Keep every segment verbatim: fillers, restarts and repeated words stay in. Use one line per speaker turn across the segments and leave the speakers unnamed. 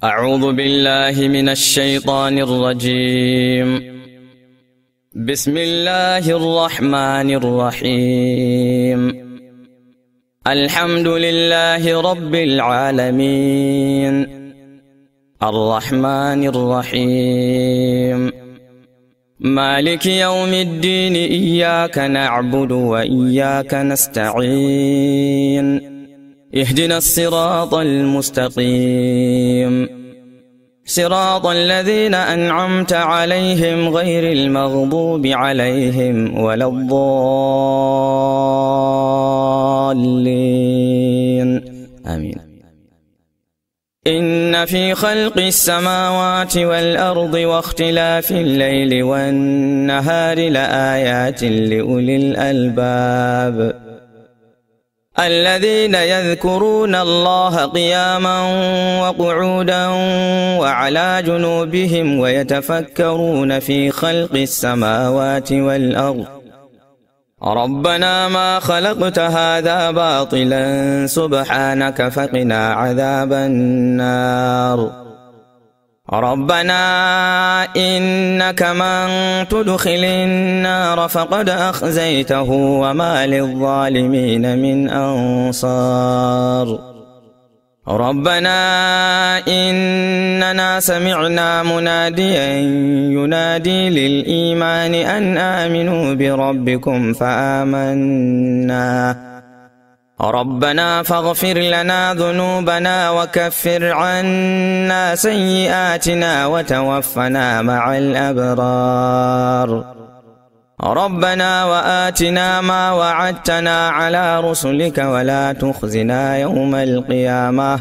أعوذ بالله من الشيطان الرجيم. بسم الله الرحمن الرحيم. الحمد لله رب العالمين الرحمن الرحيم مالك يوم الدين إياك نعبد وإياك نستعين اهدنا الصراط المستقيم صراط الذين أنعمت عليهم غير المغضوب عليهم ولا الضالين آمين. إن في خلق السماوات والأرض واختلاف الليل والنهار لآيات لأولي الألباب الذين يذكرون الله قياما وقعودا وعلى جنوبهم ويتفكرون في خلق السماوات والأرض ربنا ما خلقت هذا باطلا سبحانك فقنا عذاب النار. ربنا إنك من تدخل النار فقد أخزيته وما للظالمين من أنصار. ربنا إننا سمعنا مناديا ينادي للإيمان أن آمنوا بربكم فآمنا ربنا فاغفر لنا ذنوبنا وكفر عنا سيئاتنا وتوفنا مع الأبرار. ربنا وآتنا ما وعدتنا على رسلك ولا تخزنا يوم القيامة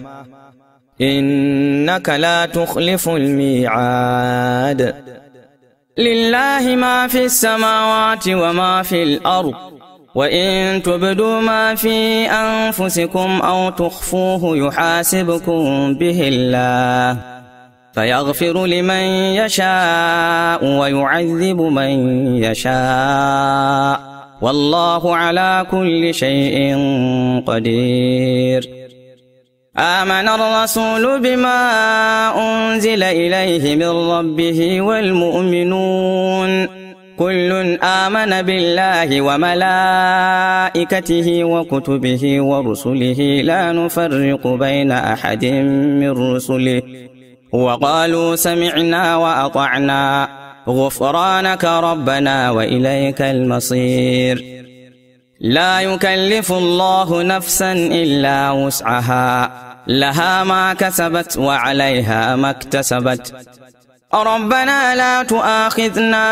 إنك لا تخلف الميعاد. لله ما في السماوات وما في الأرض وإن تبدوا ما في أنفسكم أو تخفوه يحاسبكم به الله فيغفر لمن يشاء ويعذب من يشاء والله على كل شيء قدير. آمن الرسول بما أنزل إليه من ربه والمؤمنون كل آمن بالله وملائكته وكتبه ورسله لا نفرق بين أحد من رسله وقالوا سمعنا وأطعنا غفرانك ربنا وإليك المصير. لا يكلف الله نفسا إلا وسعها لها ما كسبت وعليها ما اكتسبت. ربنا لا تؤاخذنا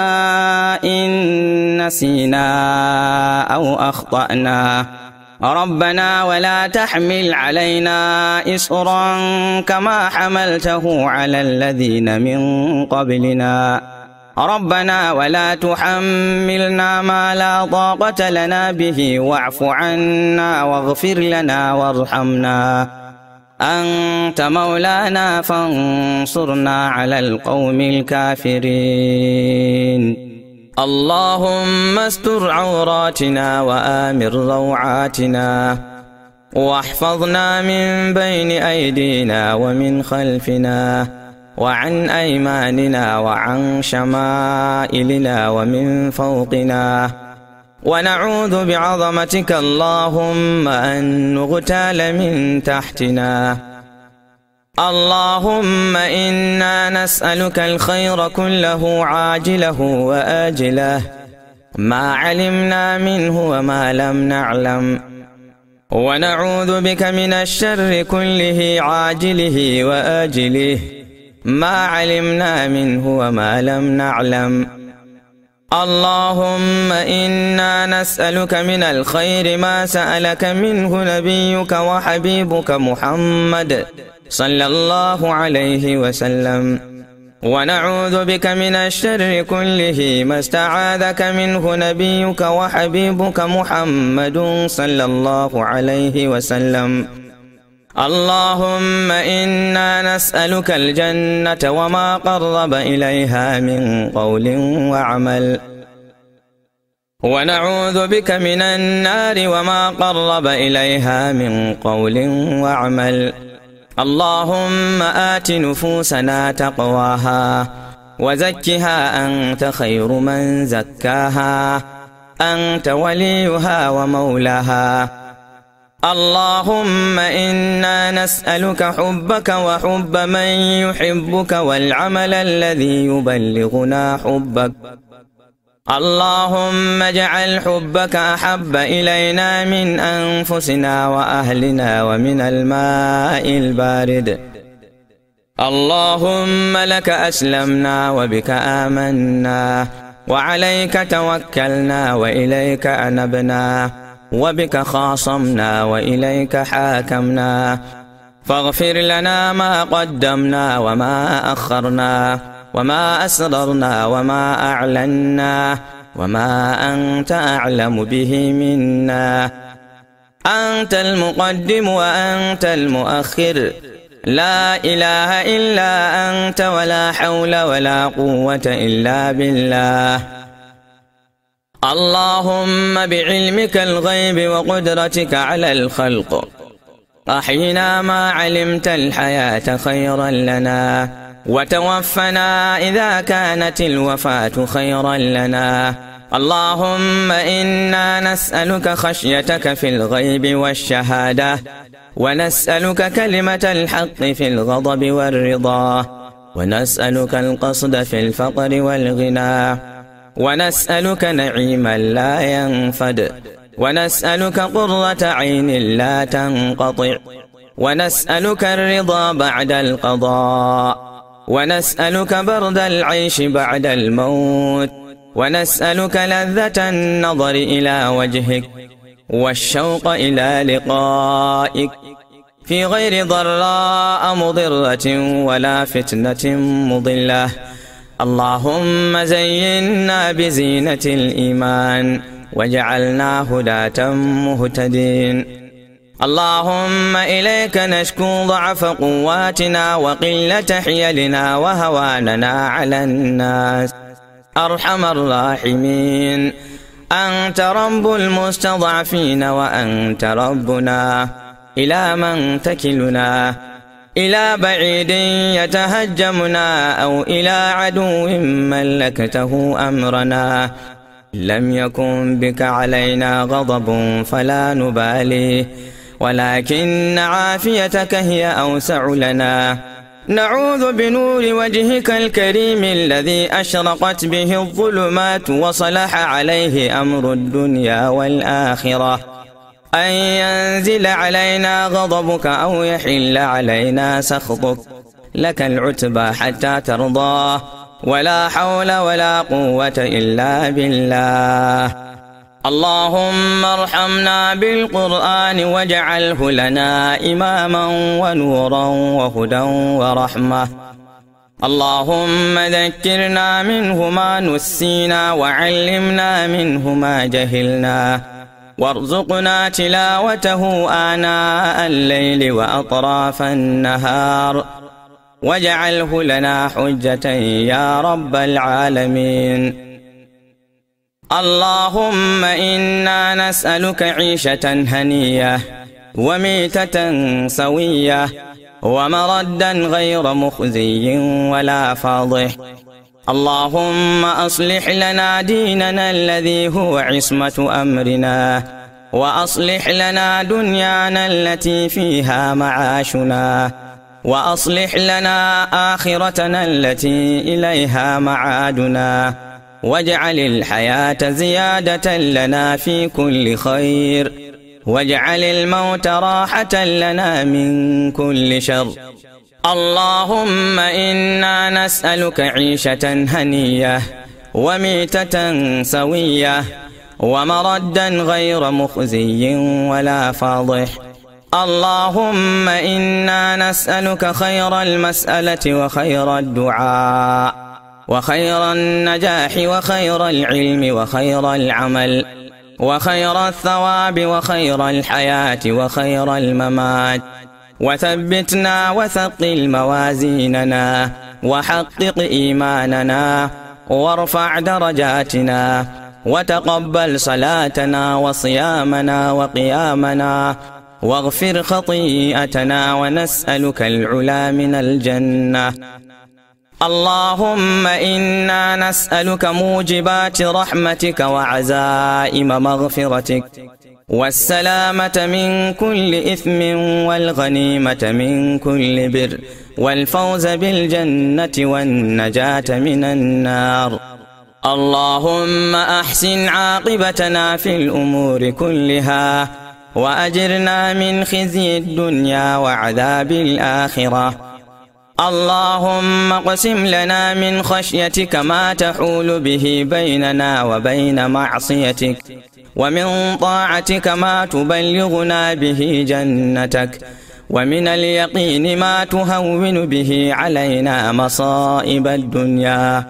إن نسينا أو أخطأنا ربنا ولا تحمل علينا إصرا كما حملته على الذين من قبلنا ربنا ولا تحملنا ما لا طاقة لنا به واعف عنا واغفر لنا وارحمنا أنت مولانا فانصرنا على القوم الكافرين. اللهم استر عوراتنا وآمن روعاتنا واحفظنا من بين أيدينا ومن خلفنا وعن أيماننا وعن شمائلنا ومن فوقنا ونعوذ بعظمتك اللهم أن نغتال من تحتنا. اللهم إنا نسألك الخير كله عاجله وآجله ما علمنا منه وما لم نعلم ونعوذ بك من الشر كله عاجله وآجله ما علمنا منه وما لم نعلم. اللهم إنا نسألك من الخير ما سألك منه نبيك وحبيبك محمد صلى الله عليه وسلم ونعوذ بك من الشر كله ما استعاذك منه نبيك وحبيبك محمد صلى الله عليه وسلم. اللهم إنا نسألك الجنة وما قرب إليها من قول وعمل ونعوذ بك من النار وما قرب إليها من قول وعمل اللهم آت نفوسنا تقواها وزكها أنت خير من زكاها أنت وليها ومولاها. اللهم إنا نسألك حبك وحب من يحبك والعمل الذي يبلغنا حبك. اللهم اجعل حبك أحب إلينا من أنفسنا وأهلنا ومن الماء البارد. اللهم لك أسلمنا وبك آمنا وعليك توكلنا وإليك أنبنا وبك خاصمنا وإليك حاكمنا. فاغفر لنا ما قدمنا وما أخرنا وما أسررنا وما أعلنا وما أنت أعلم به منا. أنت المقدم وأنت المؤخر، لا إله إلا أنت ولا حول ولا قوة إلا بالله. اللهم بعلمك الغيب وقدرتك على الخلق أحينا ما علمت الحياة خيرا لنا وتوفنا إذا كانت الوفاة خيرا لنا. اللهم إنا نسألك خشيتك في الغيب والشهادة ونسألك كلمة الحق في الغضب والرضا ونسألك القصد في الفقر والغنى ونسألك نعيما لا ينفد ونسألك قرة عين لا تنقطع ونسألك الرضا بعد القضاء ونسألك برد العيش بعد الموت ونسألك لذة النظر إلى وجهك والشوق إلى لقائك في غير ضراء مضرة ولا فتنة مضلة. اللهم زينا بزينة الإيمان واجعلنا هداة مهتدين. اللهم إليك نشكو ضعف قواتنا وقلة حيلنا وهواننا على الناس. أرحم الراحمين، أنت رب المستضعفين وأنت ربنا. إلى من تكلنا؟ إلى بعيد يتهجمنا أو إلى عدو ملكته أمرنا؟ لم يكن بك علينا غضب فلا نبالي، ولكن عافيتك هي أوسع لنا. نعوذ بنور وجهك الكريم الذي أشرقت به الظلمات وصلح عليه أمر الدنيا والآخرة أن ينزل علينا غضبك أو يحل علينا سخطك. لك العتبى حتى ترضى، ولا حول ولا قوة إلا بالله. اللهم ارحمنا بالقرآن واجعله لنا إماما ونورا وهدى ورحمة. اللهم ذكرنا منه ما نسينا وعلمنا منه ما جهلنا وارزقنا تلاوته آناء الليل وأطراف النهار واجعله لنا حجة يا رب العالمين. اللهم إنا نسألك عيشة هنية وميتة سوية ومردا غير مخزي ولا فاضح. اللهم أصلح لنا ديننا الذي هو عصمة أمرنا، وأصلح لنا دنيانا التي فيها معاشنا، وأصلح لنا آخرتنا التي إليها معادنا، واجعل الحياة زيادة لنا في كل خير، واجعل الموت راحة لنا من كل شر. اللهم إنا نسألك عيشة هنية وميتة سوية ومردا غير مخزي ولا فاضح. اللهم إنا نسألك خير المسألة وخير الدعاء وخير النجاح وخير العلم وخير العمل وخير الثواب وخير الحياة وخير الممات. وثبتنا وثقل موازيننا وحقق إيماننا وارفع درجاتنا وتقبل صلاتنا وصيامنا وقيامنا واغفر خطيئتنا ونسألك العلا من الجنة. اللهم إنا نسألك موجبات رحمتك وعزائم مغفرتك والسلامة من كل إثم والغنيمة من كل بر والفوز بالجنة والنجاة من النار. اللهم أحسن عاقبتنا في الأمور كلها وأجرنا من خزي الدنيا وعذاب الآخرة. اللهم اقسم لنا من خشيتك ما تحول به بيننا وبين معصيتك، ومن طاعتك ما تبلغنا به جنتك، ومن اليقين ما تهون به علينا مصائب الدنيا.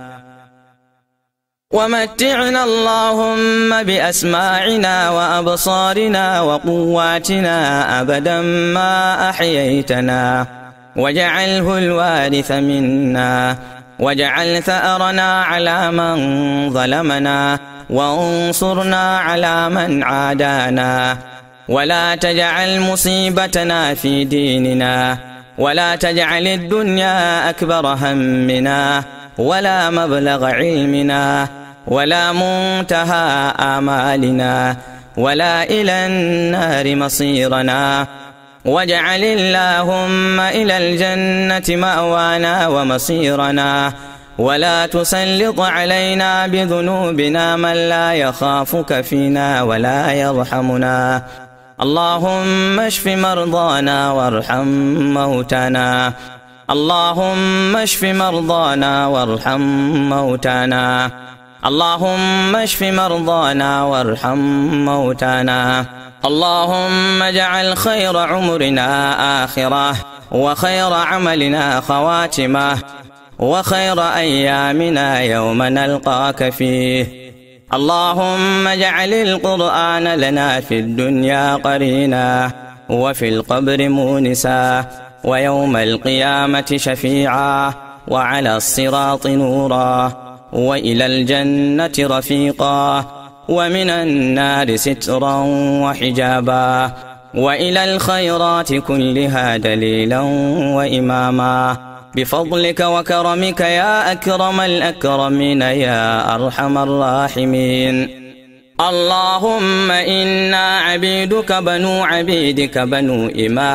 ومتعنا اللهم بأسماعنا وأبصارنا وقواتنا أبدا ما أحييتنا، واجعله الوارث منا، واجعل ثأرنا على من ظلمنا، وانصرنا على من عادانا، ولا تجعل مصيبتنا في ديننا، ولا تجعل الدنيا أكبر همنا، ولا مبلغ علمنا، ولا منتهى آمالنا، ولا إلى النار مصيرنا. واجعل اللهم إلى الجنة مأوانا ومصيرنا، ولا تسلط علينا بذنوبنا من لا يخافك فينا ولا يرحمنا. اللهم اشف مرضانا وارحم موتانا. اللهم اشف مرضانا وارحم موتانا. اللهم اشف مرضانا وارحم موتانا. اللهم اجعل خير عمرنا آخرة، وخير عملنا خواتمة، وخير أيامنا يوم نلقاك فيه. اللهم اجعل القرآن لنا في الدنيا قرينا، وفي القبر مونسا، ويوم القيامة شفيعا، وعلى الصراط نورا، وإلى الجنة رفيقا، ومن النار سترا وحجابا، وإلى الخيرات كلها دليلا وإماما، بفضلك وكرمك يا أكرم الأكرمين يا أرحم الراحمين. اللهم إنا عبيدك بنو عبيدك بنو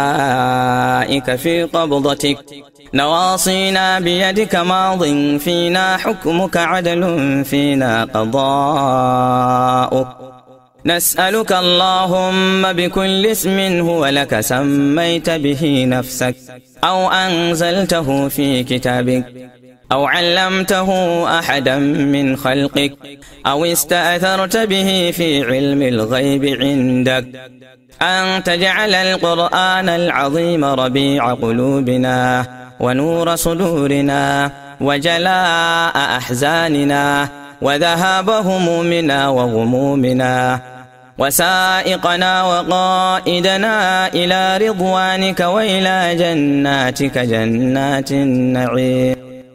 إمائك في قبضتك، نواصينا بيدك، ماض فينا حكمك، عدل فينا قضاؤك. نسألك اللهم بكل اسم هو لك سميت به نفسك، أو أنزلته في كتابك، أو علمته أحدا من خلقك، أو استأثرت به في علم الغيب عندك، أن تجعل القرآن العظيم ربيع قلوبنا، ونور صدورنا، وجلاء أحزاننا، وذهاب همومنا وغمومنا، وسائقنا وقائدنا إلى رضوانك وإلى جناتك جنات النعيم.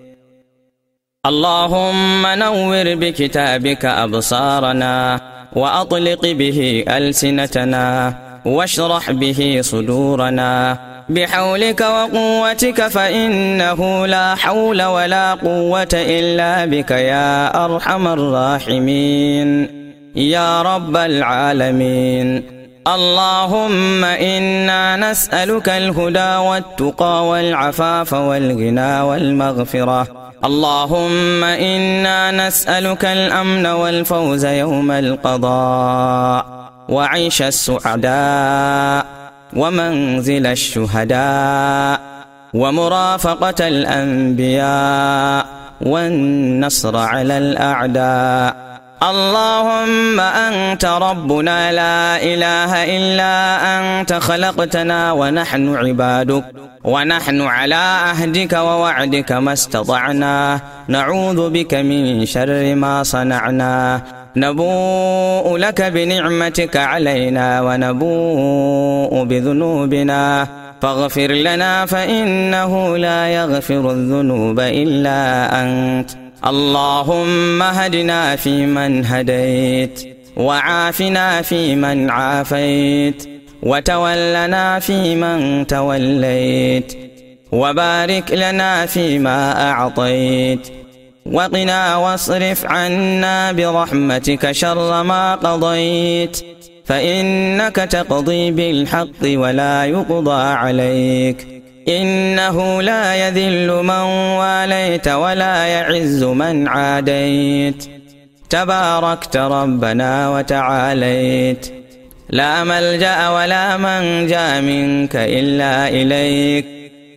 اللهم نور بكتابك أبصارنا، وأطلق به ألسنتنا، واشرح به صدورنا، بحولك وقوتك، فإنه لا حول ولا قوة إلا بك يا أرحم الراحمين يا رب العالمين. اللهم إنا نسألك الهدى والتقى والعفاف والغنى والمغفرة. اللهم إنا نسألك الأمن والفوز يوم القضاء، وعيش السعداء، ومنزل الشهداء، ومرافقة الأنبياء، والنصر على الأعداء. اللهم أنت ربنا لا إله إلا أنت، خلقتنا ونحن عبادك، ونحن على عهدك ووعدك ما استطعنا، نعوذ بك من شر ما صنعنا، نبوء لك بنعمتك علينا، ونبوء بذنوبنا، فاغفر لنا فإنه لا يغفر الذنوب إلا أنت. اللهم هدنا فيمن هديت، وعافنا فيمن عافيت، وتولنا فيمن توليت، وبارك لنا فيما أعطيت، وقنا واصرف عنا برحمتك شر ما قضيت، فإنك تقضي بالحق ولا يقضى عليك، إنه لا يذل من واليت ولا يعز من عاديت، تباركت ربنا وتعاليت، لا ملجأ ولا منجا منك إلا إليك،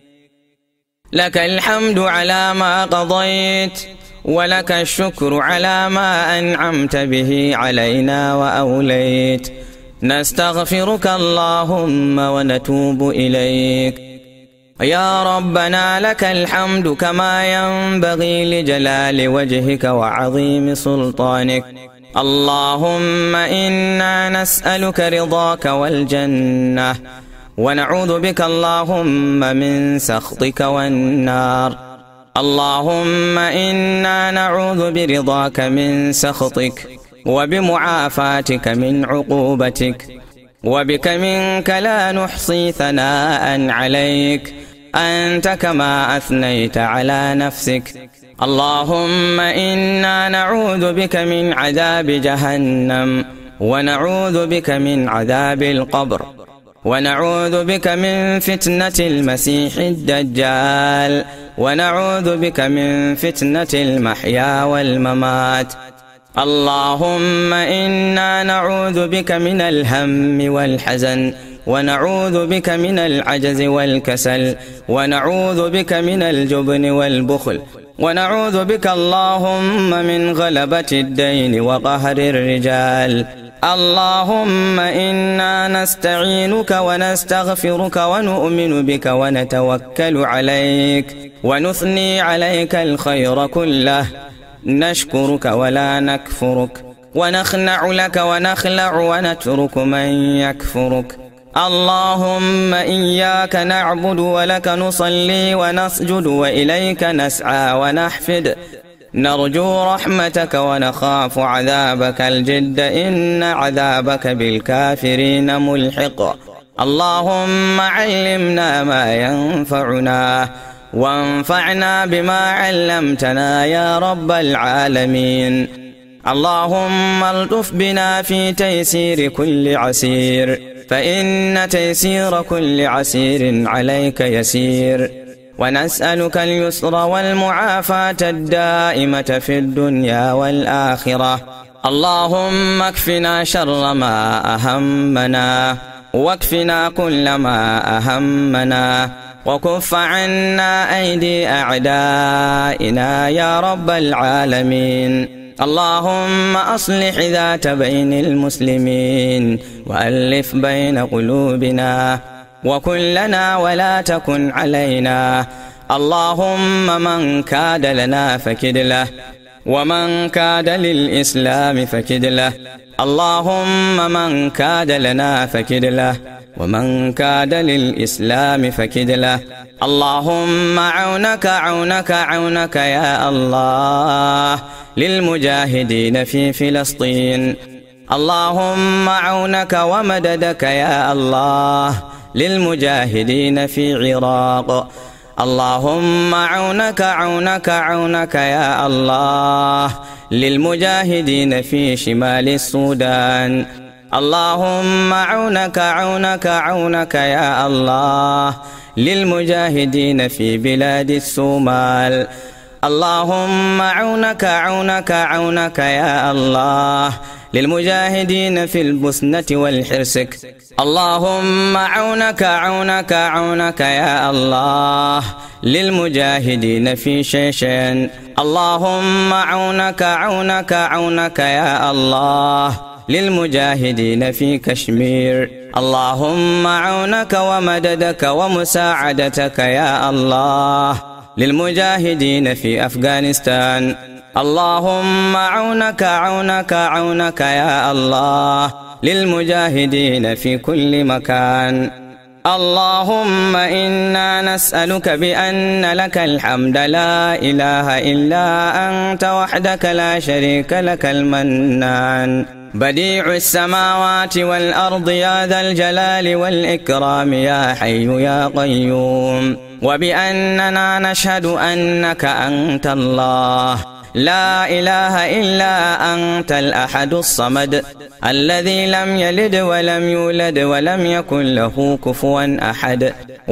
لك الحمد على ما قضيت، ولك الشكر على ما أنعمت به علينا وأوليت، نستغفرك اللهم ونتوب إليك. يا ربنا لك الحمد كما ينبغي لجلال وجهك وعظيم سلطانك. اللهم إنا نسألك رضاك والجنة، ونعوذ بك اللهم من سخطك والنار. اللهم إنا نعوذ برضاك من سخطك، وبمعافاتك من عقوبتك، وبك منك لا نحصي ثناء عليك، أنت كما أثنيت على نفسك. اللهم إنا نعوذ بك من عذاب جهنم، ونعوذ بك من عذاب القبر، ونعوذ بك من فتنة المسيح الدجال، ونعوذ بك من فتنة المحيا والممات. اللهم إنا نعوذ بك من الهم والحزن، ونعوذ بك من العجز والكسل، ونعوذ بك من الجبن والبخل، ونعوذ بك اللهم من غلبة الدين وقهر الرجال. اللهم إنا نستعينك ونستغفرك ونؤمن بك ونتوكل عليك، ونثني عليك الخير كله، نشكرك ولا نكفرك، ونخنع لك ونخلع ونترك من يكفرك. اللهم إياك نعبد ولك نصلي ونسجد وإليك نسعى ونحفد، نرجو رحمتك ونخاف عذابك الجد، إن عذابك بالكافرين ملحق. اللهم علمنا ما ينفعنا، وانفعنا بما علمتنا يا رب العالمين. اللهم الطف بنا في تيسير كل عسير، فإن تيسير كل عسير عليك يسير، ونسألك اليسر والمعافاة الدائمة في الدنيا والآخرة. اللهم اكفنا شر ما أهمنا، واكفنا كل ما أهمنا، وكف عنا أيدي أعدائنا يا رب العالمين. اللهم أصلح ذات بين المسلمين، وألف بين قلوبنا، وكن لنا ولا تكن علينا. اللهم من كاد لنا فكد له، ومن كاد للإسلام فكد له. اللهم من كاد لنا فكد له، ومن كاد للإسلام فكد له. اللهم عونك عونك عونك يا الله للمجاهدين في فلسطين. اللهم عونك ومددك يا الله للمجاهدين في العراق. اللهم عونك عونك عونك يا الله للمجاهدين في شمال السودان. اللهم عونك عونك عونك يا الله للمجاهدين في بلاد الصومال. اللهم عونك عونك عونك يا الله للمجاهدين في البوسنة والحرسك. اللهم عونك عونك عونك يا الله للمجاهدين في شيشين. اللهم عونك عونك عونك يا الله للمجاهدين في كشمير. اللهم عونك ومددك ومساعدتك يا الله للمجاهدين في أفغانستان. اللهم عونك عونك عونك يا الله للمجاهدين في كل مكان. اللهم إنا نسألك بأن لك الحمد لا إله إلا أنت وحدك لا شريك لك المنان، بديع السماوات والأرض يا ذا الجلال والإكرام يا حي يا قيوم. وبأننا نشهد أنك أنت الله لا إله إلا أنت الأحد الصمد الذي لم يلد ولم يولد ولم يكن له كفوا أحد.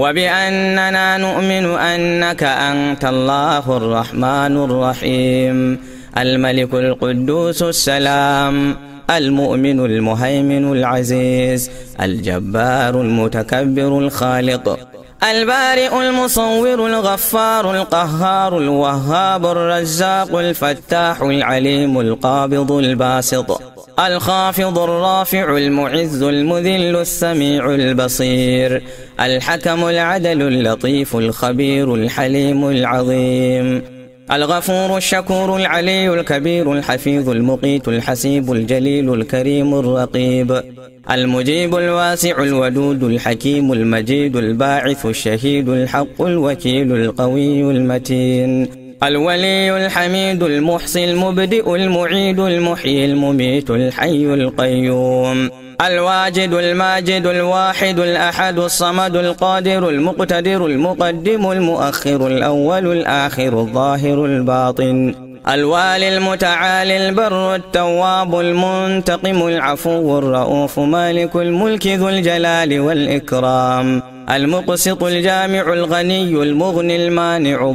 وبأننا نؤمن أنك أنت الله الرحمن الرحيم الملك القدوس السلام المؤمن المهيمن العزيز الجبار المتكبر الخالق البارئ المصور الغفار القهار الوهاب الرزاق الفتاح العليم القابض الباسط الخافض الرافع المعز المذل السميع البصير الحكم العدل اللطيف الخبير الحليم العظيم الغفور الشكور العلي الكبير الحفيظ المقيت الحسيب الجليل الكريم الرقيب المجيب الواسع الودود الحكيم المجيد الباعث الشهيد الحق الوكيل القوي المتين الولي الحميد المحصي المبدئ المعيد المحيي المميت الحي القيوم الواجد الماجد الواحد الأحد الصمد القادر المقتدر المقدم المؤخر الأول الآخر الظاهر الباطن الوالي المتعالي البر التواب المنتقم العفو الرؤوف مالك الملك ذو الجلال والإكرام المقسط الجامع الغني المغني المانع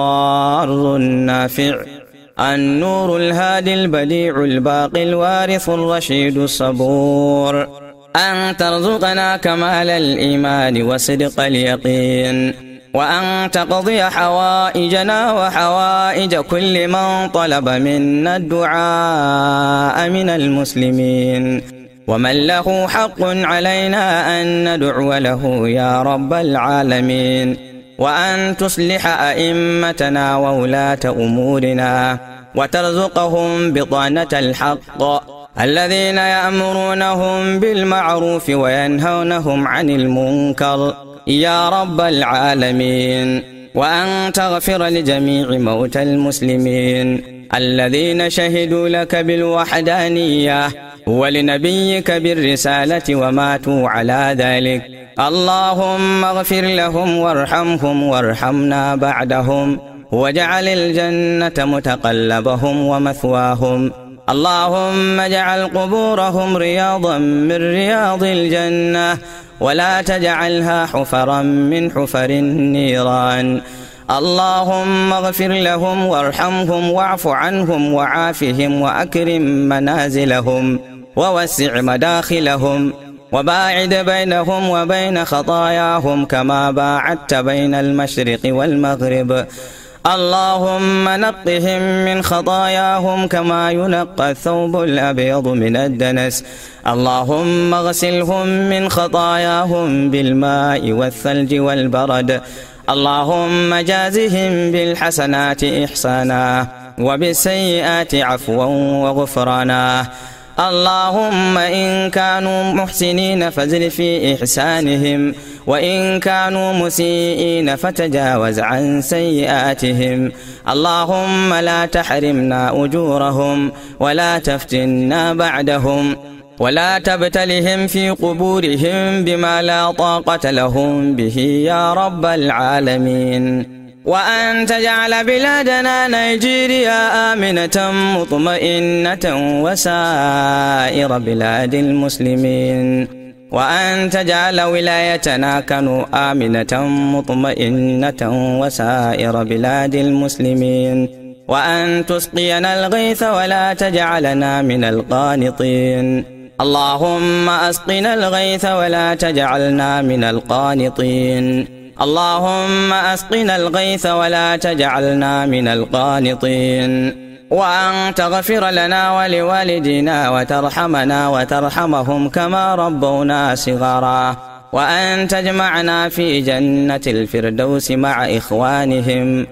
الضار النافع النور الهادي البديع الباقي الوارث الرشيد الصبور أن ترزقنا كمال الإيمان وصدق اليقين وأن تقضي حوائجنا وحوائج كل من طلب منا الدعاء من المسلمين ومن له حق علينا أن ندعو له يا رب العالمين وأن تصلح أئمتنا وولاة أمورنا وترزقهم بطانة الحق الذين يأمرونهم بالمعروف وينهونهم عن المنكر يا رب العالمين وأن تغفر لجميع موتى المسلمين الذين شهدوا لك بالوحدانية ولنبيك بالرسالة وماتوا على ذلك اللهم اغفر لهم وارحمهم وارحمنا بعدهم واجعل الجنة متقلبهم ومثواهم اللهم اجعل قبورهم رياضا من رياض الجنة ولا تجعلها حفرا من حفر النيران اللهم اغفر لهم وارحمهم واعف عنهم وعافهم وأكرم منازلهم ووسع مداخلهم وباعد بينهم وبين خطاياهم كما باعدت بين المشرق والمغرب اللهم نقهم من خطاياهم كما ينقى الثوب الأبيض من الدنس اللهم اغسلهم من خطاياهم بالماء والثلج والبرد اللهم جازهم بالحسنات إحسانا وبالسيئات عفوا وغفرانا اللهم إن كانوا محسنين فزد في إحسانهم وإن كانوا مسيئين فتجاوز عن سيئاتهم اللهم لا تحرمنا أجورهم ولا تفتنا بعدهم ولا تبتلهم في قبورهم بما لا طاقة لهم به يا رب العالمين وأن تجعل بلادنا نيجيريا آمنة مطمئنة وسائر بلاد المسلمين وأن تجعل ولايتنا كنو آمنة مطمئنة وسائر بلاد المسلمين وأن تسقينا الغيث ولا تجعلنا من القانطين اللهم أسقنا الغيث ولا تجعلنا من القانطين اللهم أسقنا الغيث ولا تجعلنا من القانطين وأن تغفر لنا ولوالدينا وترحمنا وترحمهم كما ربونا صغارا وأن تجمعنا في جنة الفردوس مع إخوانهم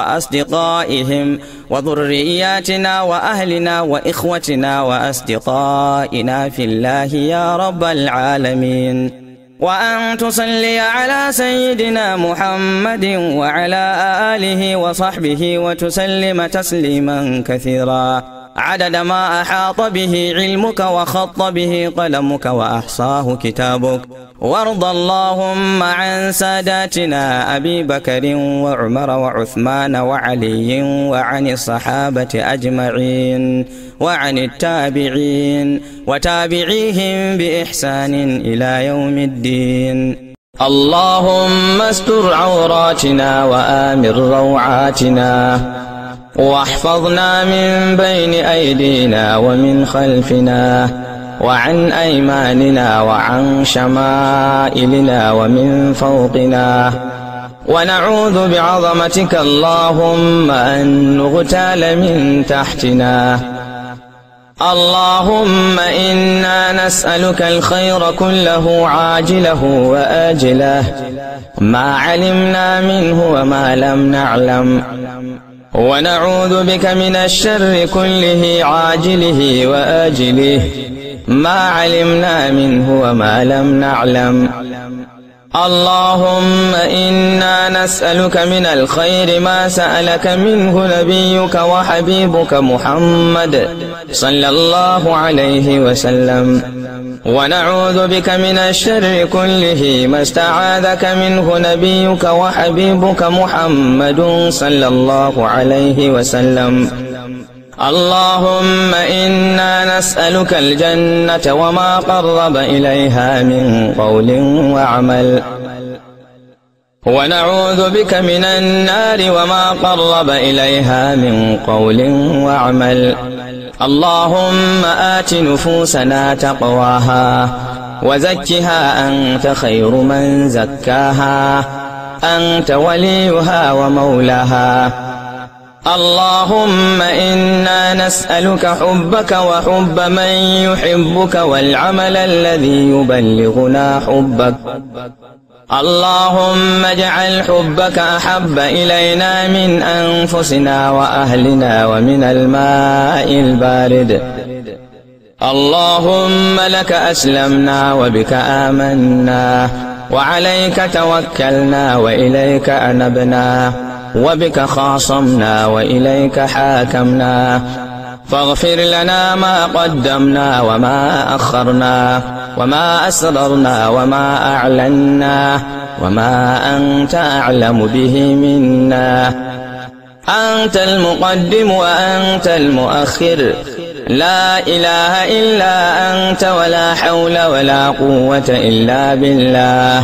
وأصدقائهم وذرياتنا وأهلنا وإخوتنا وأصدقائنا في الله يا رب العالمين وأن تصلي على سيدنا محمد وعلى آله وصحبه وتسلم تسليما كثيرا عدد ما أحاط به علمك وخط به قلمك وأحصاه كتابك. وارض اللهم عن ساداتنا أبي بكر وعمر وعثمان وعلي وعن الصحابة أجمعين وعن التابعين وتابعيهم بإحسان إلى يوم الدين. اللهم استر عوراتنا وآمن روعاتنا واحفظنا من بين أيدينا ومن خلفنا وعن أيماننا وعن شمائلنا ومن فوقنا، ونعوذ بعظمتك اللهم أن نغتال من تحتنا. اللهم إنا نسألك الخير كله عاجله وآجله ما علمنا منه وما لم نعلم، ونعوذ بك من الشر كله عاجله وآجله ما علمنا منه وما لم نعلم. اللهم إنا نسألك من الخير ما سألك منه نبيك وحبيبك محمد صلى الله عليه وسلم، ونعوذ بك من الشر كله ما استعاذك منه نبيك وحبيبك محمد صلى الله عليه وسلم. اللهم إنا نسألك الجنة وما قرب إليها من قول وعمل، ونعوذ بك من النار وما قرب إليها من قول وعمل. اللهم آت نفوسنا تقواها وزكها أنت خير من زكاها، أنت وليها ومولاها. اللهم إنا نسألك حبك وحب من يحبك والعمل الذي يبلغنا حبك. اللهم اجعل حبك أحب إلينا من أنفسنا وأهلنا ومن الماء البارد. اللهم لك أسلمنا وبك آمنا وعليك توكلنا وإليك أنبنا وبك خاصمنا وإليك حاكمنا، فاغفر لنا ما قدمنا وما أخرنا وما أسررنا وما أعلنا وما أنت أعلم به منا. أنت المقدم وأنت المؤخر، لا إله إلا أنت ولا حول ولا قوة إلا بالله.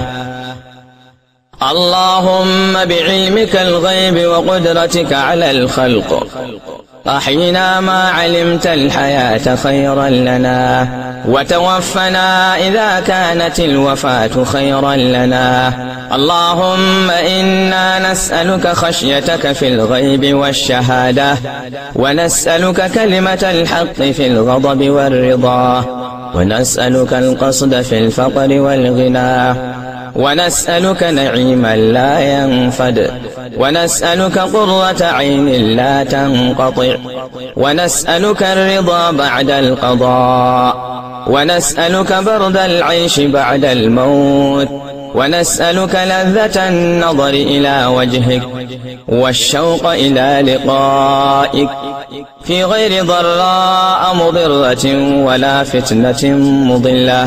اللهم بعلمك الغيب وقدرتك على الخلق أحينا ما علمت الحياة خيرا لنا، وتوفنا إذا كانت الوفاة خيرا لنا. اللهم إنا نسألك خشيتك في الغيب والشهادة، ونسألك كلمة الحق في الغضب والرضا، ونسألك القصد في الفقر والغنى، ونسألك نعيما لا ينفد، ونسألك قرة عين لا تنقطع، ونسألك الرضا بعد القضاء، ونسألك برد العيش بعد الموت، ونسألك لذة النظر إلى وجهك والشوق إلى لقائك في غير ضراء مضرة ولا فتنة مضلة.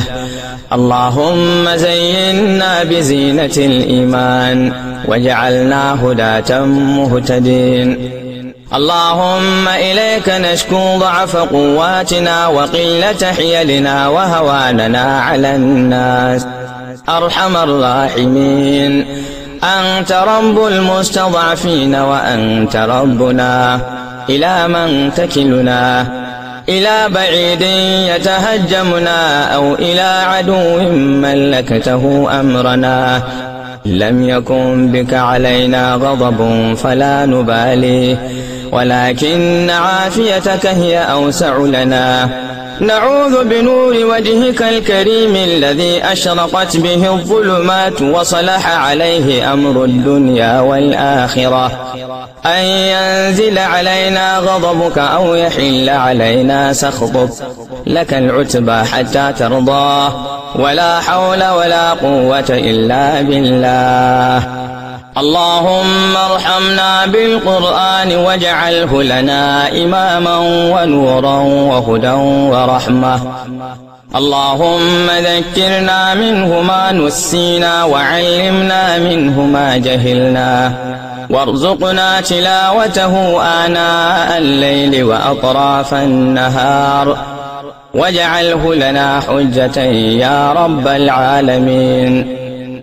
اللهم زينا بزينة الإيمان واجعلنا هداة مهتدين. اللهم إليك نشكو ضعف قواتنا وقلة حيلنا وهواننا على الناس. أرحم الراحمين، أنت رب المستضعفين وأنت ربنا، إلى من تكلنا؟ إلى بعيد يتهجمنا أو إلى عدو ملكته أمرنا؟ لم يكن بك علينا غضب فلا نبالي، ولكن عافيتك هي أوسع لنا. نعوذ بنور وجهك الكريم الذي أشرقت به الظلمات وصلح عليه أمر الدنيا والآخرة، أن ينزل علينا غضبك أو يحل علينا سخطك. لك العتبى حتى ترضى، ولا حول ولا قوة إلا بالله. اللهم ارحمنا بالقرآن واجعله لنا إماما ونورا وهدى ورحمة. اللهم ذكرنا منه ما نسينا وعلمنا منه ما جهلنا، وارزقنا تلاوته آناء الليل وأطراف النهار، واجعله لنا حجة يا رب العالمين.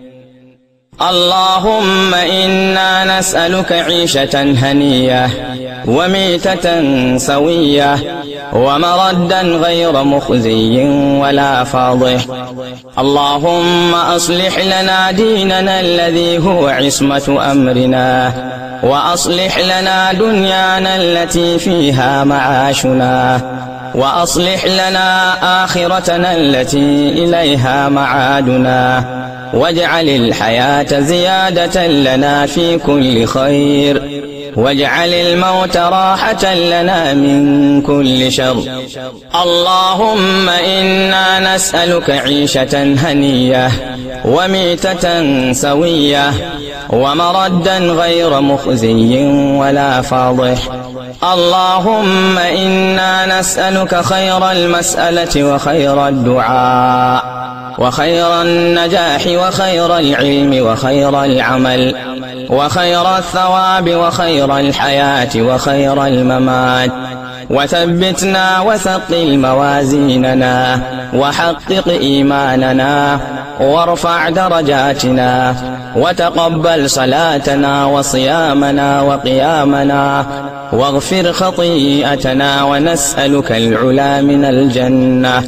اللهم إنا نسألك عيشة هنية وميتة سوية ومردا غير مخزي ولا فاضح. اللهم أصلح لنا ديننا الذي هو عصمة أمرنا، وأصلح لنا دنيانا التي فيها معاشنا، وأصلح لنا آخرتنا التي إليها معادنا، واجعل الحياة زيادة لنا في كل خير، واجعل الموت راحة لنا من كل شر. اللهم إنا نسألك عيشة هنية وميتة سوية ومردا غير مخزي ولا فاضح. اللهم إنا نسألك خير المسألة وخير الدعاء وخير النجاح وخير العلم وخير العمل وخير الثواب وخير الحياة وخير الممات. وثبتنا وثقل موازيننا وحقق إيماننا وارفع درجاتنا، وتقبل صلاتنا وصيامنا وقيامنا، واغفر خطيئتنا، ونسألك العلا من الجنة.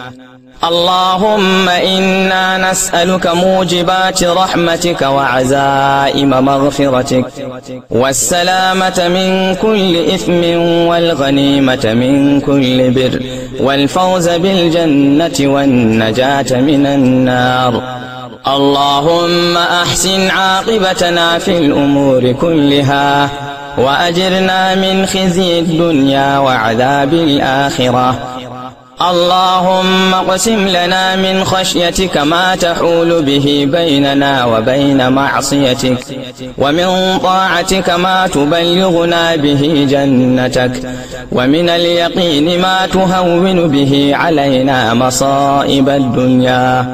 اللهم إنا نسألك موجبات رحمتك وعزائم مغفرتك، والسلامة من كل إثم، والغنيمة من كل بر، والفوز بالجنة والنجاة من النار. اللهم أحسن عاقبتنا في الأمور كلها، وأجرنا من خزي الدنيا وعذاب الآخرة. اللهم اقسم لنا من خشيتك ما تحول به بيننا وبين معصيتك، ومن طاعتك ما تبلغنا به جنتك، ومن اليقين ما تهون به علينا مصائب الدنيا.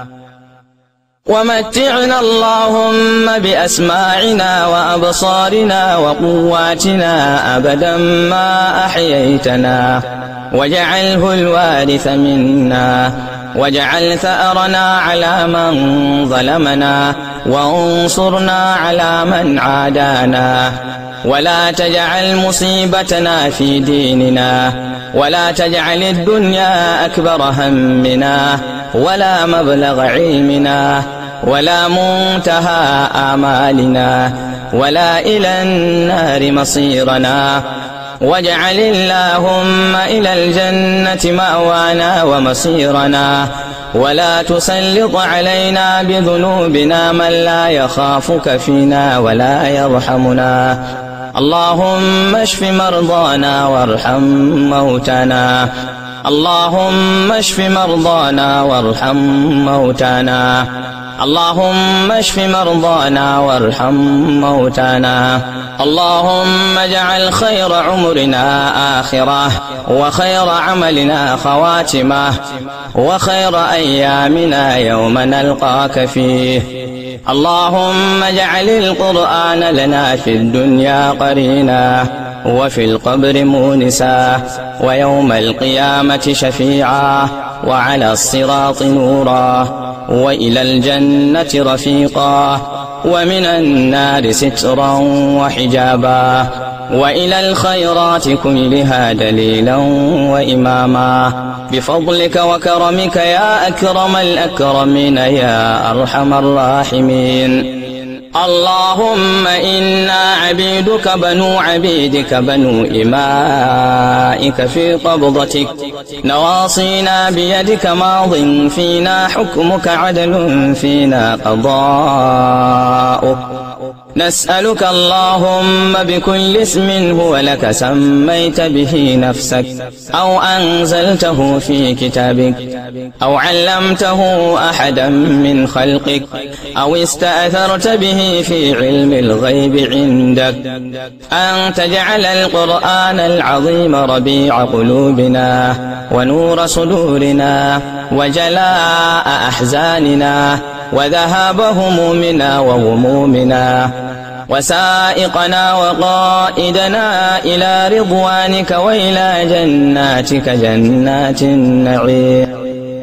ومتعنا اللهم بأسماعنا وأبصارنا وقواتنا أبدا ما أحييتنا، واجعله الوارث منا، واجعل ثأرنا على من ظلمنا، وانصرنا على من عادانا، ولا تجعل مصيبتنا في ديننا، ولا تجعل الدنيا أكبر همنا، ولا مبلغ علمنا، ولا منتهى آمالنا، ولا إلى النار مصيرنا. واجعل اللهم إلى الجنة مأوانا ومصيرنا، ولا تسلط علينا بذنوبنا من لا يخافك فينا ولا يرحمنا. اللهم اشف مرضانا وارحم موتانا. اللهم اشف مرضانا وارحم موتانا. اللهم اشف مرضانا وارحم موتانا. اللهم اجعل خير عمرنا آخرة، وخير عملنا خواتمة، وخير أيامنا يوم نلقاك فيه. اللهم اجعل القرآن لنا في الدنيا قرينا، وفي القبر مونسا، ويوم القيامة شفيعا، وعلى الصراط نورا، وإلى الجنة رفيقا، ومن النار سترا وحجابا، وإلى الخيرات كلها دليلا وإماما، بفضلك وكرمك يا أكرم الأكرمين يا أرحم الراحمين. اللهم إنا عبيدك بنو عبيدك بنو إمائك في قبضتك، نواصينا بيدك، ماض فينا حكمك، عدل فينا قضاؤك، نسألك اللهم بكل اسم هو لك سميت به نفسك أو أنزلته في كتابك أو علمته أحدا من خلقك أو استأثرت به في علم الغيب عندك أن تجعل القرآن العظيم ربيع قلوبنا ونور صدورنا وجلاء أحزاننا وذهاب همومنا وغمومنا وسائقنا وقائدنا إلى رضوانك وإلى جناتك جنات النعيم.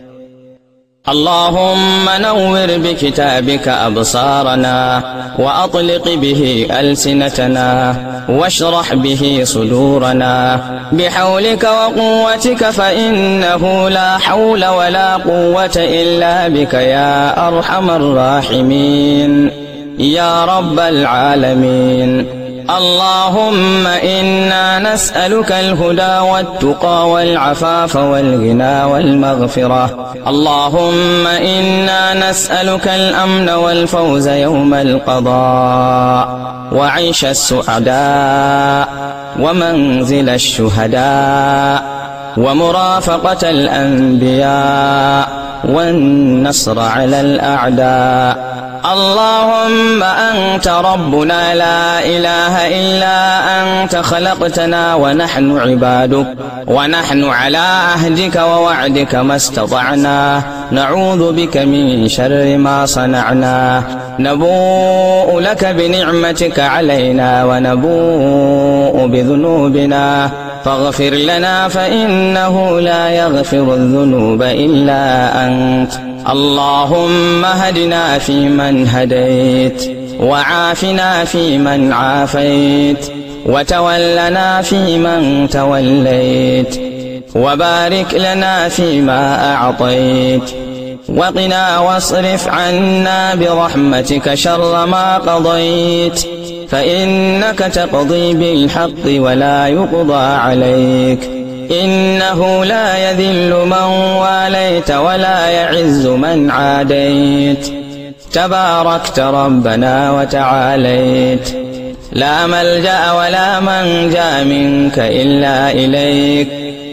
اللهم نور بكتابك أبصارنا وأطلق به ألسنتنا واشرح به صدورنا بحولك وقوتك، فإنه لا حول ولا قوة إلا بك يا أرحم الراحمين يا رب العالمين. اللهم إنا نسألك الهدى والتقى والعفاف والغنى والمغفرة. اللهم إنا نسألك الأمن والفوز يوم القضاء وعيش السعداء ومنزل الشهداء ومرافقة الأنبياء والنصر على الأعداء. اللهم أنت ربنا لا إله إلا أنت، خلقتنا ونحن عبادك ونحن على عهدك ووعدك ما استطعنا، نعوذ بك من شر ما صنعنا، نبوء لك بنعمتك علينا ونبوء بذنوبنا، فاغفر لنا فإنه لا يغفر الذنوب إلا أنت. اللهم اهدنا فيمن هديت وعافنا فيمن عافيت وتولنا فيمن توليت وبارك لنا فيما أعطيت وقنا واصرف عنا برحمتك شر ما قضيت، فإنك تقضي بالحق ولا يقضى عليك، إنه لا يذل من واليت ولا يعز من عاديت، تباركت ربنا وتعاليت، لا ملجأ ولا منجا منك إلا إليك.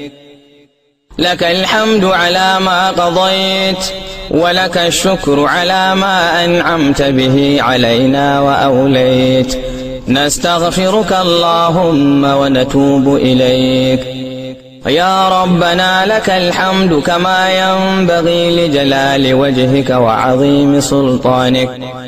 لك الحمد على ما قضيت ولك الشكر على ما أنعمت به علينا وأوليت. نستغفرك اللهم ونتوب إليك. يا ربنا لك الحمد كما ينبغي لجلال وجهك وعظيم سلطانك.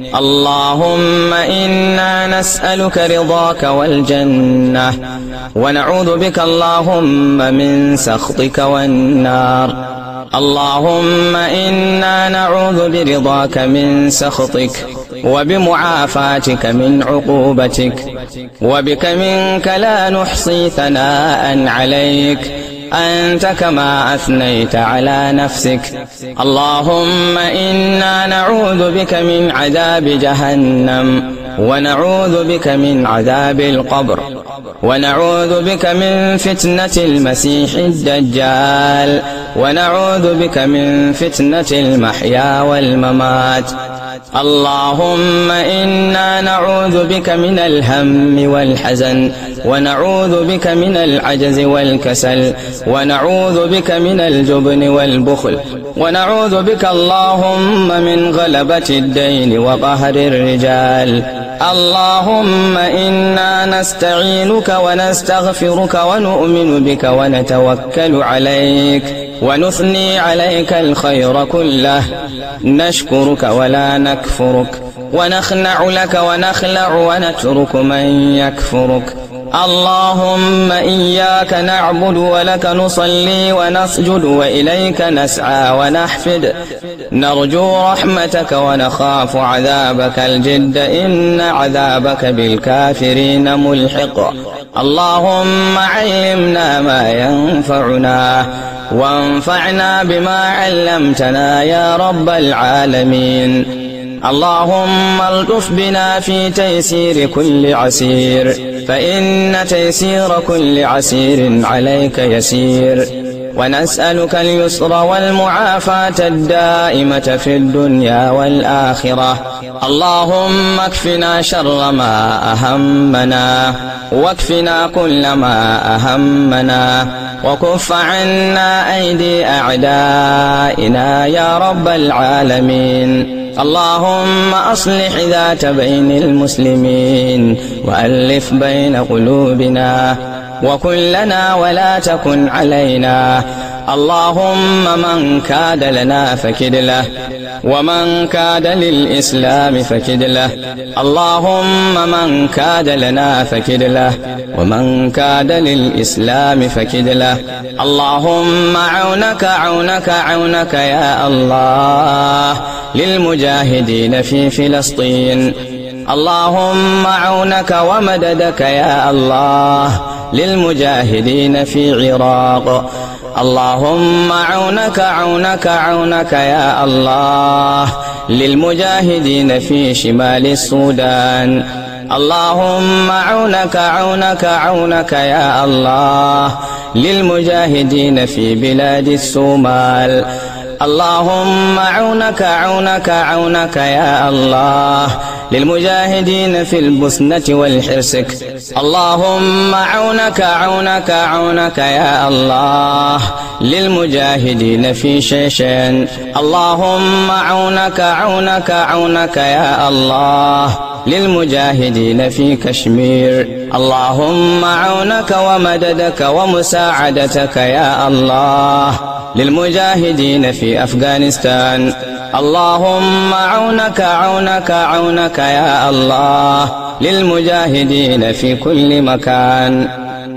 اللهم إنا نسألك رضاك والجنة ونعوذ بك اللهم من سخطك والنار. اللهم إنا نعوذ برضاك من سخطك وبمعافاتك من عقوبتك، وبك منك لا نحصي ثناء عليك، أنت كما أثنيت على نفسك. اللهم إنا نعوذ بك من عذاب جهنم ونعوذ بك من عذاب القبر ونعوذ بك من فتنة المسيح الدجال ونعوذ بك من فتنة المحيا والممات. اللهم إنا نعوذ بك من الهم والحزن ونعوذ بك من العجز والكسل ونعوذ بك من الجبن والبخل ونعوذ بك اللهم من غلبة الدين وقهر الرجال. اللهم إنا نستعينك ونستغفرك ونؤمن بك ونتوكل عليك ونثني عليك الخير كله، نشكرك ولا نكفرك ونخنع لك ونخلع ونترك من يكفرك. اللهم إياك نعبد ولك نصلي ونسجد وإليك نسعى ونحفد، نرجو رحمتك ونخاف عذابك الجد، إن عذابك بالكافرين ملحق. اللهم علمنا ما ينفعنا وانفعنا بما علمتنا يا رب العالمين. اللهم الطف بنا في تيسير كل عسير، فإن تيسير كل عسير عليك يسير. ونسألك اليسر والمعافاة الدائمة في الدنيا والآخرة. اللهم اكفنا شر ما أهمنا، واكفنا كل ما أهمنا، وكف عنا أيدي أعدائنا يا رب العالمين. اللهم أصلح ذات بين المسلمين، وألف بين قلوبنا، وكن لنا ولا تكن علينا. اللهم من كاد لنا فكد له، ومن كاد للإسلام فكد له. اللهم من كاد لنا فكد له، ومن كاد للإسلام فكد له. اللهم عونك عونك عونك يا الله للمجاهدين في فلسطين. اللهم عونك ومددك يا الله للمجاهدين في العراق. اللهم عونك عونك عونك يا الله للمجاهدين في شمال السودان. اللهم عونك عونك عونك يا الله للمجاهدين في بلاد الصومال. اللهم عونك عونك عونك يا الله للمجاهدين في البوسنة والحرسك. اللهم عونك عونك عونك يا الله للمجاهدين في شيشين. اللهم عونك عونك عونك يا الله للمجاهدين في كشمير. اللهم عونك ومددك ومساعدتك يا الله للمجاهدين في أفغانستان. اللهم عونك عونك عونك يا الله للمجاهدين في كل مكان.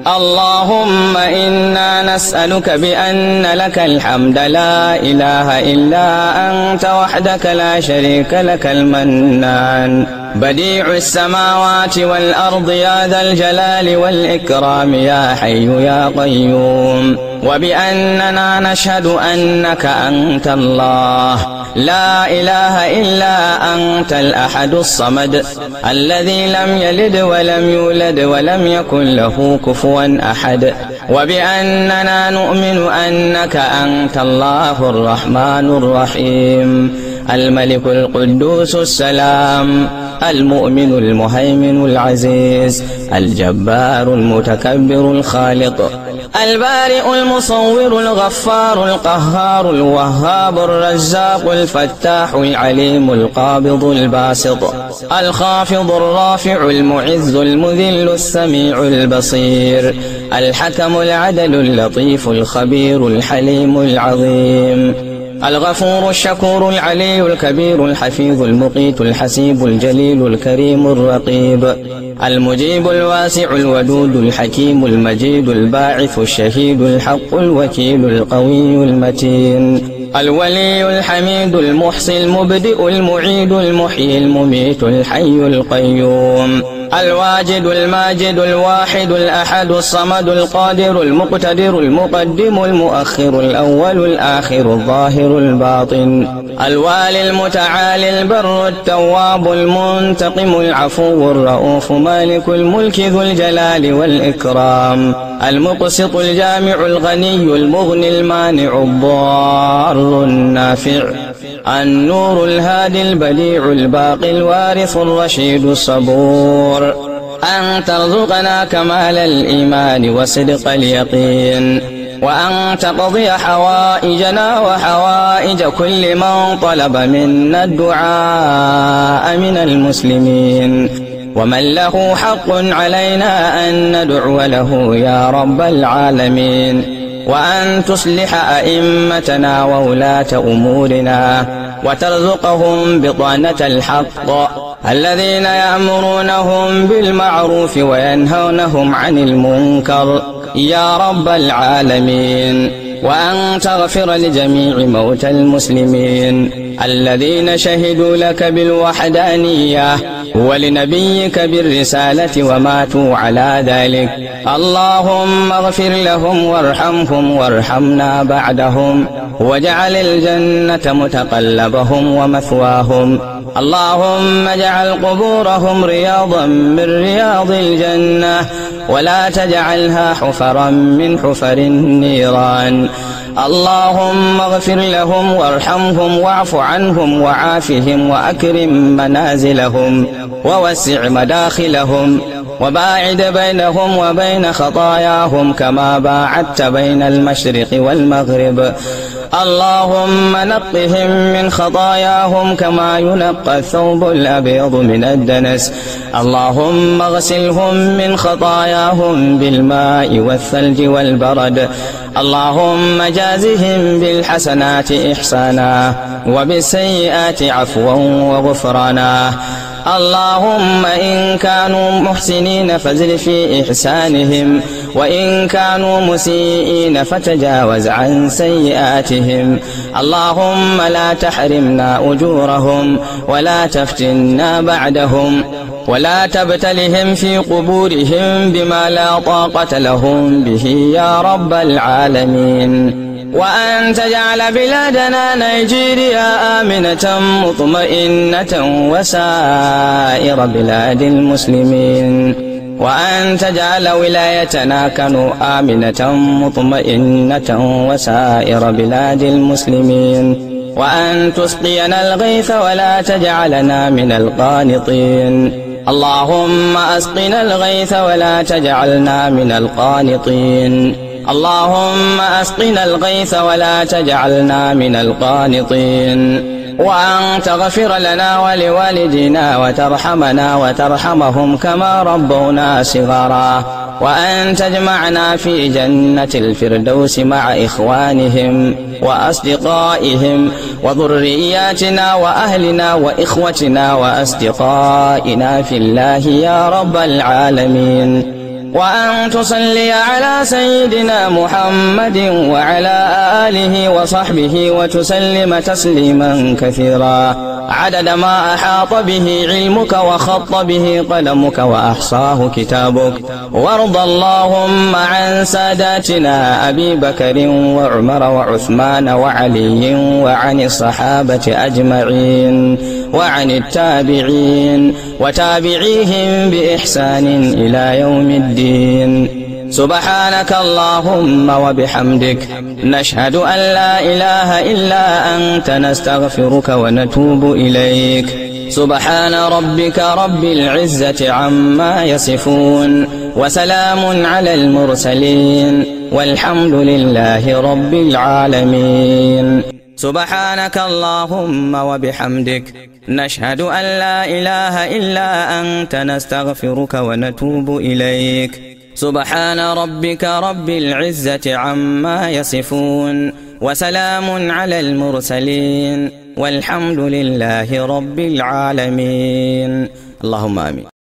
اللهم إنا نسألك بأن لك الحمد لا إله إلا أنت وحدك لا شريك لك المنان بديع السماوات والأرض يا ذا الجلال والإكرام يا حي يا قيوم، وبأننا نشهد أنك أنت الله لا إله إلا أنت الأحد الصمد الذي لم يلد ولم يولد ولم يكن له كفوا أحد، وبأننا نؤمن أنك أنت الله الرحمن الرحيم الملك القدوس السلام المؤمن المهيمن العزيز الجبار المتكبر الخالق البارئ المصور الغفار القهار الوهاب الرزاق الفتاح العليم القابض الباسط الخافض الرافع المعز المذل السميع البصير الحكم العدل اللطيف الخبير الحليم العظيم الغفور الشكور العلي الكبير الحفيظ المقيت الحسيب الجليل الكريم الرقيب المجيب الواسع الودود الحكيم المجيد الباعث الشهيد الحق الوكيل القوي المتين الولي الحميد المحصي المبدئ المعيد المحيي المميت الحي القيوم الواجد الماجد الواحد الأحد الصمد القادر المقتدر المقدم المؤخر الأول الآخر الظاهر الباطن الوالي المتعالي البر التواب المنتقم العفو الرؤوف مالك الملك ذو الجلال والإكرام المقسط الجامع الغني المغني المانع الضار النافع النور الهادي البديع الباقي الوارث الرشيد الصبور أن ترزقنا كمال الإيمان وصدق اليقين، وأن تقضي حوائجنا وحوائج كل من طلب منا الدعاء من المسلمين، ومن له حق علينا أن ندعو له يا رب العالمين، وأن تصلح أئمتنا وولاة أمورنا وترزقهم بطانة الحق الذين يأمرونهم بالمعروف وينهونهم عن المنكر يا رب العالمين، وأن تغفر لجميع موتى المسلمين الذين شهدوا لك بالوحدانية ولنبيك بالرسالة وماتوا على ذلك. اللهم اغفر لهم وارحمهم وارحمنا بعدهم، واجعل الجنة متقلبهم ومثواهم. اللهم اجعل قبورهم رياضا من رياض الجنة، ولا تجعلها حفرا من حفر النيران. اللهم اغفر لهم وارحمهم واعف عنهم وعافهم وأكرم منازلهم ووسع مداخلهم وباعد بينهم وبين خطاياهم كما باعدت بين المشرق والمغرب. اللهم نقهم من خطاياهم كما ينقى الثوب الأبيض من الدنس. اللهم اغسلهم من خطاياهم بالماء والثلج والبرد. اللهم جازهم بالحسنات إحسانا وبالسيئات عفوا وغفرانا. اللهم إن كانوا محسنين فزد في إحسانهم، وإن كانوا مسيئين فتجاوز عن سيئاتهم. اللهم لا تحرمنا أجورهم ولا تفتنا بعدهم، ولا تبتلهم في قبورهم بما لا طاقة لهم به يا رب العالمين. وأن تجعل بلادنا نيجيريا آمنة مطمئنة وسائر بلاد المسلمين، وأن تجعل ولايتنا كانوا آمنة مطمئنة وسائر بلاد المسلمين، وأن تسقينا الغيث ولا تجعلنا من القانطين. اللهم أسقنا الغيث ولا تجعلنا من القانطين. اللهم أسقنا الغيث ولا تجعلنا من القانطين. وأن تغفر لنا ولوالدينا وترحمنا وترحمهم كما ربونا صغارا، وأن تجمعنا في جنة الفردوس مع إخوانهم وأصدقائهم وذرياتنا وأهلنا وإخوتنا وأصدقائنا في الله يا رب العالمين. وأن تصلي على سيدنا محمد وعلى آله وصحبه وتسلم تسليما كثيرا عدد ما أحاط به علمك وخط به قلمك وأحصاه كتابك. وارض اللهم عن ساداتنا أبي بكر وعمر وعثمان وعلي وعن الصحابة أجمعين وعن التابعين وتابعيهم بإحسان إلى يوم الدين. سبحانك اللهم وبحمدك نشهد أن لا إله إلا أنت نستغفرك ونتوب إليك. سبحان ربك رب العزة عما يصفون وسلام على المرسلين والحمد لله رب العالمين. سبحانك اللهم وبحمدك نشهد أن لا إله إلا أنت نستغفرك ونتوب إليك. سبحان ربك رب العزة عما يصفون وسلام على المرسلين والحمد لله رب العالمين. اللهم آمين.